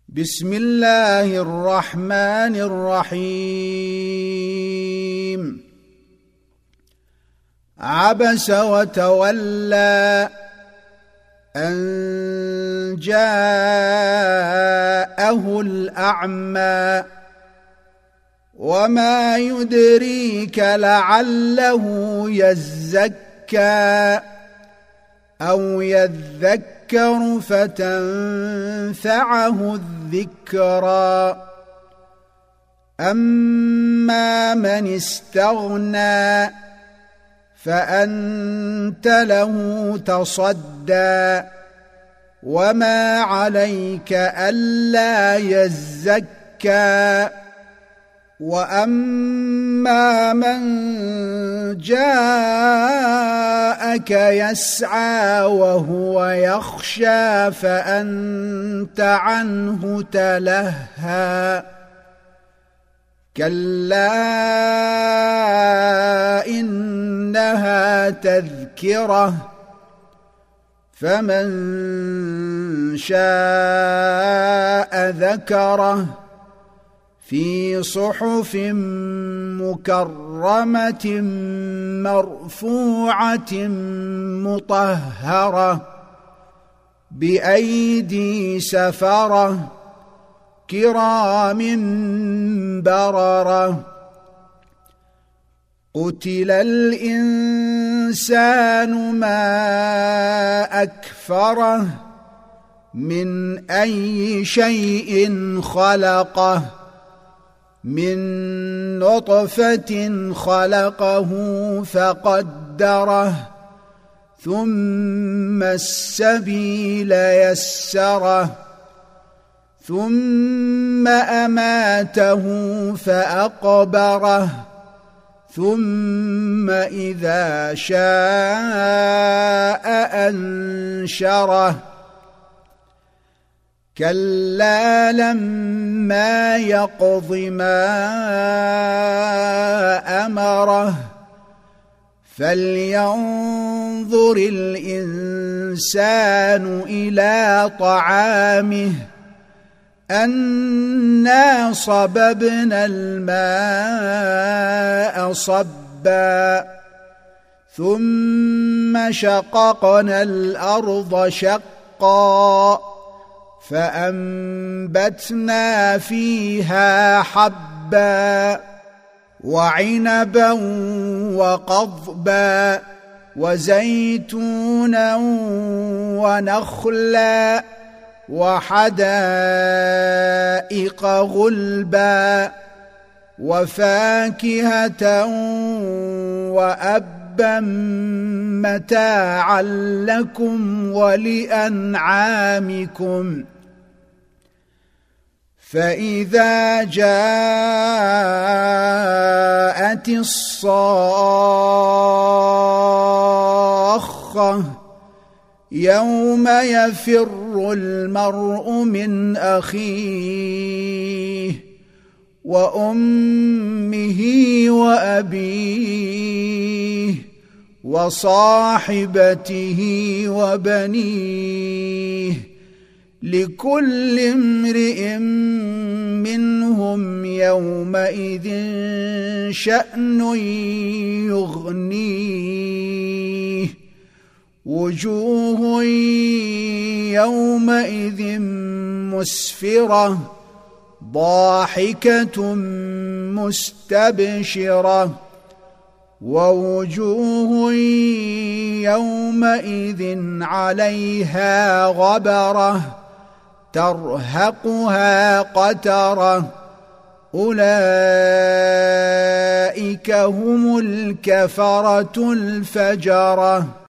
بسم الله الرحمن الرحيم. عبس وتولى أن جاءه الأعمى وما يدريك لعله يزكى أو يذكر فتنفعه الذكرى. أما من استغنى فأنت له تصدى وما عليك ألا يزكى. وأما من جاءك يسعى وهو يخشى فأنت عنه تلهى. كلا إنها تذكرة فمن شاء ذكره في صحف مكرمة مرفوعة مطهرة بأيدي سفرة كرام بررة. قتل الإنسان ما أكفره من أي شيء خلقه من نطفة خلقه فقدره ثم السبيل يسره ثم أماته فأقبره ثم إذا شاء أنشره. كلا لما يقض ما أمره فلينظر الإنسان إلى طعامه أنا صببنا الماء صبا ثم شققنا الأرض شقا فأنبتنا فيها حبا وعنبا وقضبا وزيتونا ونخلا وحدائق غلبا وفاكهة وأبا متاعا لكم ولأنعامكم. فإذا جاءت الصاخة يوم يفر المرء من أخيه وأمه وأبيه وصاحبته وبنيه لكل امرئ منهم يومئذ شأن يغنيه. وجوه يومئذ مسفرة ضاحكة مستبشرة ووجوه يومئذ عليها غبرة ترهقها قترة أولئك هم الكفرة الفجرة.